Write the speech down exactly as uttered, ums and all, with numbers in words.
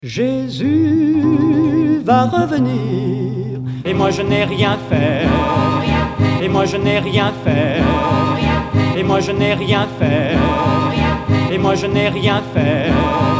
Jésus va revenir, et moi je n'ai rien fait, et moi je n'ai rien fait, et moi je n'ai rien fait, et moi je n'ai rien fait.